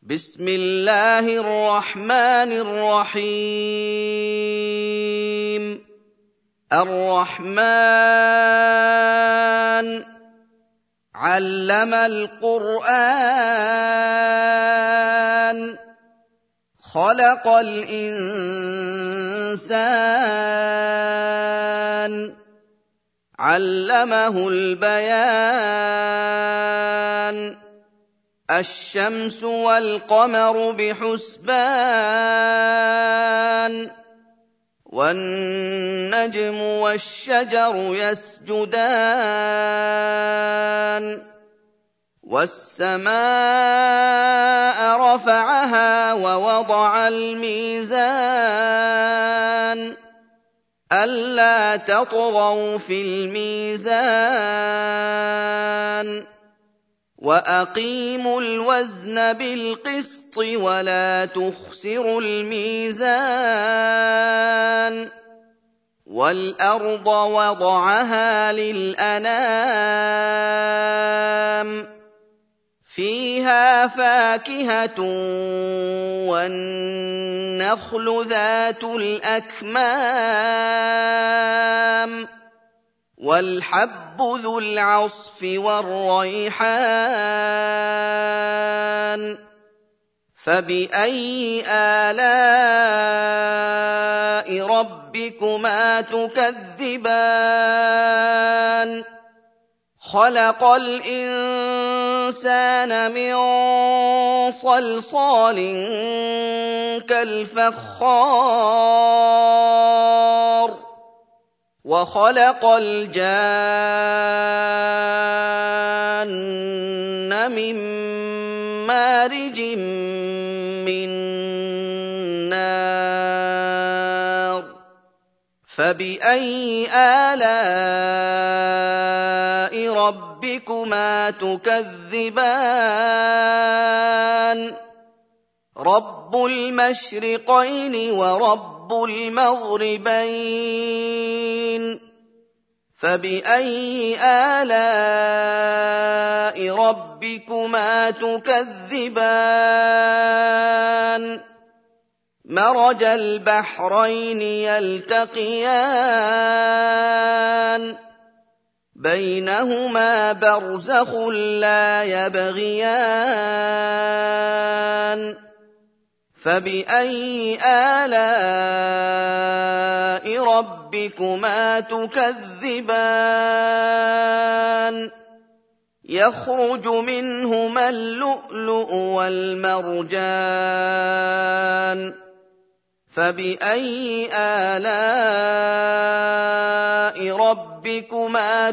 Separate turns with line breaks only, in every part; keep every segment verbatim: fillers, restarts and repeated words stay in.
بسم الله الرحمن الرحيم الرحمن علم القرآن خلق الإنسان علمه البيان الشمس والقمر بحسبان والنجم والشجر يسجدان والسماء رفعها ووضع الميزان ألا تطغوا في الميزان وأقيموا الوزن بالقسط ولا تخسروا الميزان والأرض وضعها للأنام فيها فاكهة والنخل ذات الأكمام والحب ذو العصف والريحان فبأي آلاء ربكما تكذبان خلق الإنسان من صلصال كالفخار وخلق الجان من مارج من نار فبأي آلاء ربكما تكذبان رب المشرقين ورب المغربين فبأي آلاء ربكما تكذبان مرج البحرين يلتقيان بينهما برزخ لا يبغيان فبأي آلاء ربكما تكذبان يخرج منهما اللؤلؤ والمرجان فبأي آلاء ربكما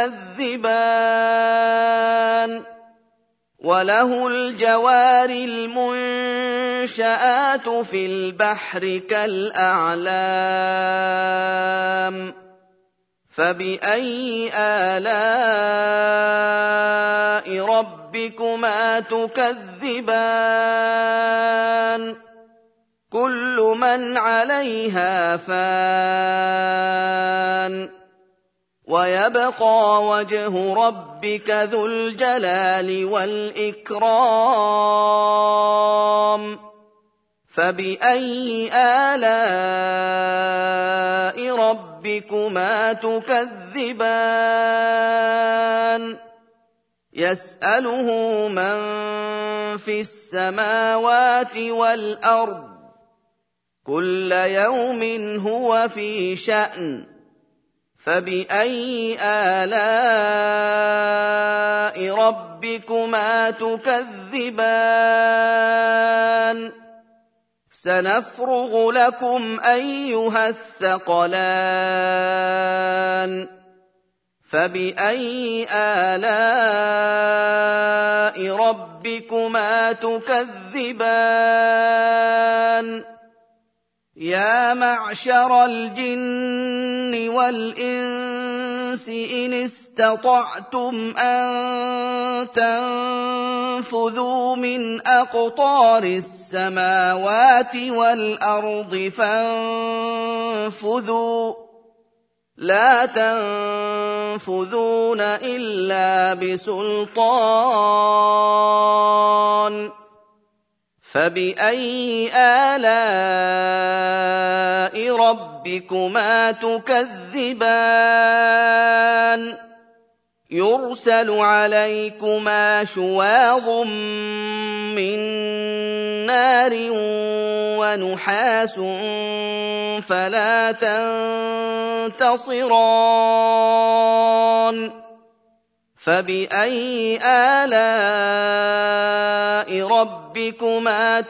تكذبان وله الجوار المنشآت في البحر كالأعلام فبأي آلاء ربكما تكذبان كل من عليها فان ويبقى وجه ربك ذو الجلال والإكرام فبأي آلاء ربكما تكذبان يسأله من في السماوات والأرض كل يوم هو في شأن فبأي آلاء ربكما تكذبان سنفرغ لكم أيها الثقلان فبأي آلاء ربكما تكذبان يا معشر الجن والإنس إن استطعتم أن تنفذوا من أقطار السماوات والأرض فانفذوا لا تنفذون إلا بسلطان فَبِأَيِّ آلَاءِ رَبِّكُمَا تُكَذِّبَانِ يُرْسَلُ عَلَيْكُمَا شُوَاظٌ مِّن نَّارٍ وَنُحَاسٌ فَلَا تَنتَصِرَانِ فَبِأَيِّ آلَاءِ رَبِّكُمَا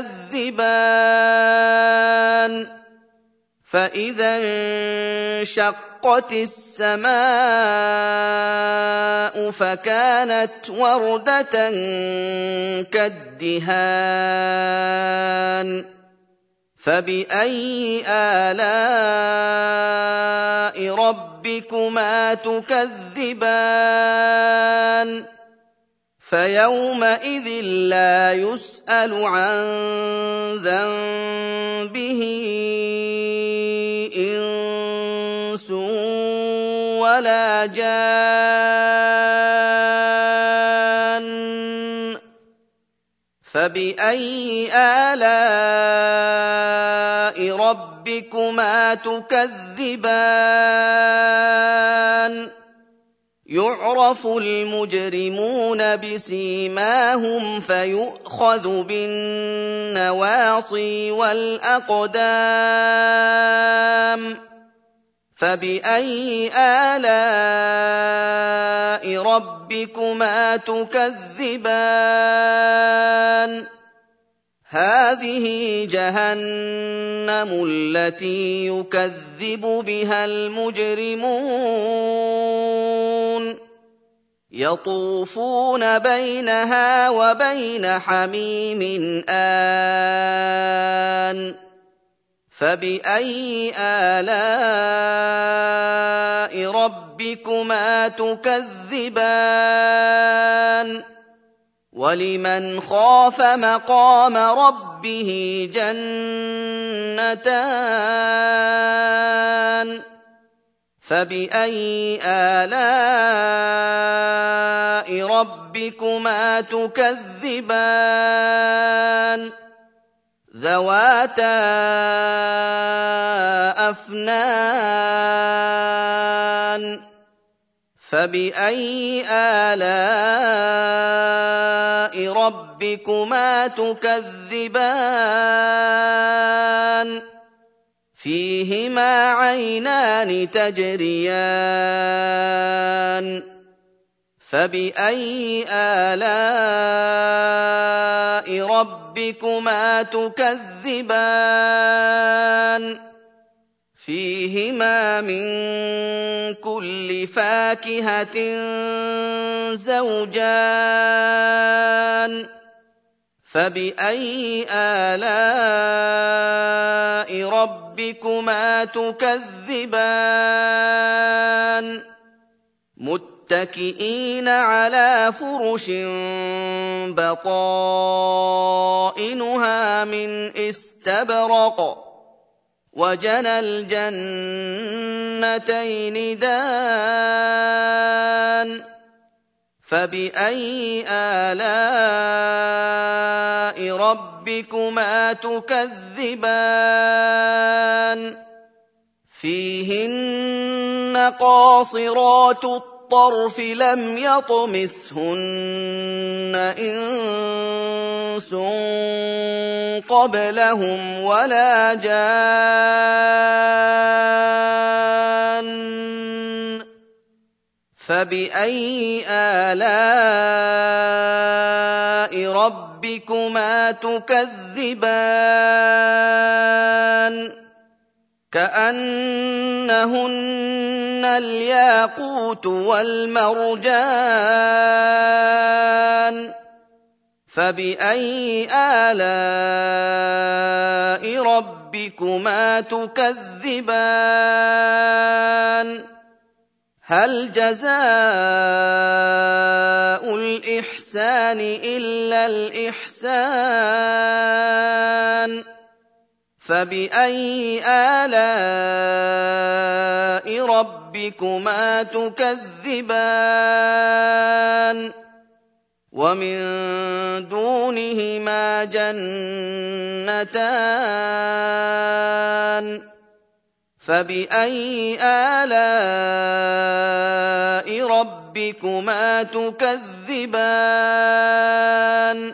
تُكَذِّبَانِ فَإِذَا انشَقَّتِ السَّمَاءُ فَكَانَتْ وَرْدَةً كَالدِّهَانِ فَبِأَيِّ آلَاءِ رَبِّكُمَا تُكَذِّبَانِ فَيَوْمَئِذٍ لَّا يُسْأَلُ عَن ذَنبِهِ إِنسٌ وَلَا جَانٌّ فَبِأَيِّ آلَاءِ رَبِّكُمَا تُكَذِّبَانِ يُعْرَفُ الْمُجْرِمُونَ بِسِيمَاهُمْ فَيُؤْخَذُ بِالنَّوَاصِي وَالْأَقْدَامِ فَبِأَيِّ آلَاءِ رَبِّكُمَا تُكَذِّبَانِ هَٰذِهِ جَهَنَّمُ الَّتِي يُكَذِّبُ بِهَا الْمُجْرِمُونَ يَطُوفُونَ بَيْنَهَا وَبَيْنَ حَمِيمٍ آنٍ فَبِأَيِّ آلَاءِ رَبِّكُمَا تُكَذِّبَانِ وَلِمَنْ خَافَ مَقَامَ رَبِّهِ جَنَّتَانِ فَبِأَيِّ آلَاءِ رَبِّكُمَا تُكَذِّبَانِ ذَوَاتَا أَفْنَانٍ فَبِأَيِّ آلَاءِ رَبِّكُمَا تُكَذِّبَانِ فِيهِمَا عَيْنَانِ تَجْرِيَانِ فَبِأَيِّ آلَاءِ رَبِّكُمَا تُكَذِّبَانِ فِيهِمَا مِن كُلِّ فَاكِهَةٍ زَوْجَانِ فَبِأَيِّ آلَاءِ رَبِّكُمَا تُكَذِّبَانِ مُتَّكِئِينَ عَلَىٰ فُرُشٍ بَطَائِنُهَا مِنْ إِسْتَبْرَقٍ وَجَنَى الْجَنَّتَيْنِ دَانٍ فَبِأَيِّ آلَاءِ رَبِّكُمَا تُكَذِّبَانِ فِيهِنَّ قَاصِرَاتُ الطَّرْفِ لَمْ يَطْمِثْهُنَّ إِنسٌ قَبْلَهُمْ وَلَا جَانٌّ فَبِأَيِّ آلَاءِ رَبِّكُمَا تُكَذِّبَانِ كَأَنَّهُنَّ الْيَاقُوتُ وَالْمَرْجَانُ فَبِأَيِّ آلَاءِ رَبِّكُمَا تُكَذِّبَانِ هَلْ جَزَاءُ الْإِحْسَانِ إِلَّا الْإِحْسَانُ فَبِأَيِّ آلَاءِ رَبِّكُمَا تُكَذِّبَانِ وَمِن دُونِ دُونِهِمَا جَنَّتَانِ فَبِأَيِّ آلَاءِ رَبِّكُمَا تُكَذِّبَانِ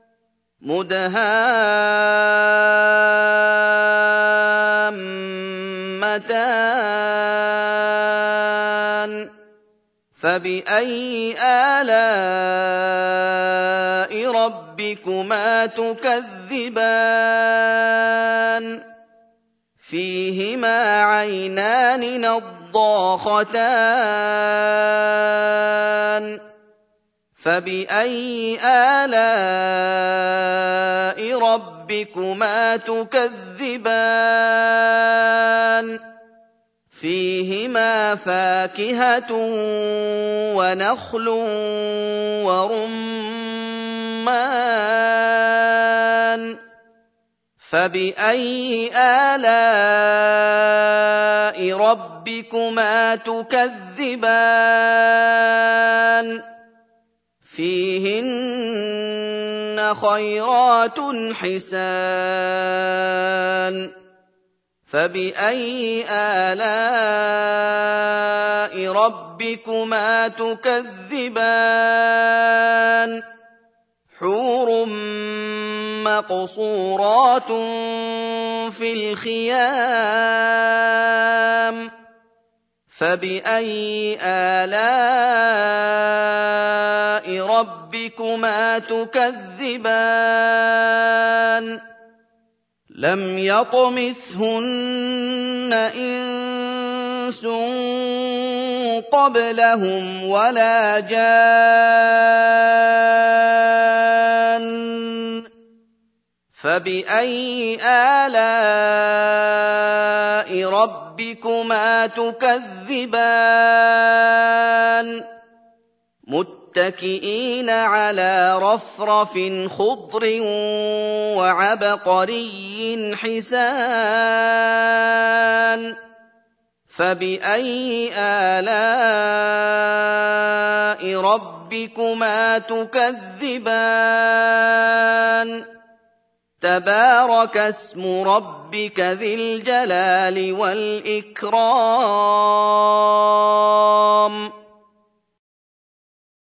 مُدْهَامَّتَانِ فَبِأَيِّ آلَاءِ رَبِّكُمَا تُكَذِّبَانِ فِيهِمَا عَيْنَانِ نَضَّاخَتَانِ فَبِأَيِّ آلَاءِ رَبِّكُمَا تُكَذِّبَانِ فِيهِمَا فَاكِهَةٌ وَنَخْلٌ وَرُمَّانٌ فَبِأَيِّ آلَاءِ رَبِّكُمَا تُكَذِّبَانِ فِيهِنَّ خَيْرَاتٌ حِسَانٌ فَبِأَيِّ آلَاءِ رَبِّكُمَا تُكَذِّبَانِ حُورٌ مَّقْصُورَاتٌ فِي الْخِيَامِ فَبِأَيِّ آلَاءِ رَبِّكُمَا تُكَذِّبَانِ لَمْ يَطْمِثْهُنَّ إِنسٌ قَبْلَهُمْ وَلَا جَانٌّ فَبِأَيِّ آلَاءِ رَبِّكُمَا تُكَذِّبَانِ مُتَّكِئِينَ عَلَىٰ رَفْرَفٍ خُضْرٍ وَعَبْقَرِيٍّ حِسَانٍ فَبِأَيِّ آلَاءِ رَبِّكُمَا تُكَذِّبَانِ تَبَارَكَ اسْمُ رَبِّكَ ذِي الْجَلَالِ وَالْإِكْرَامِ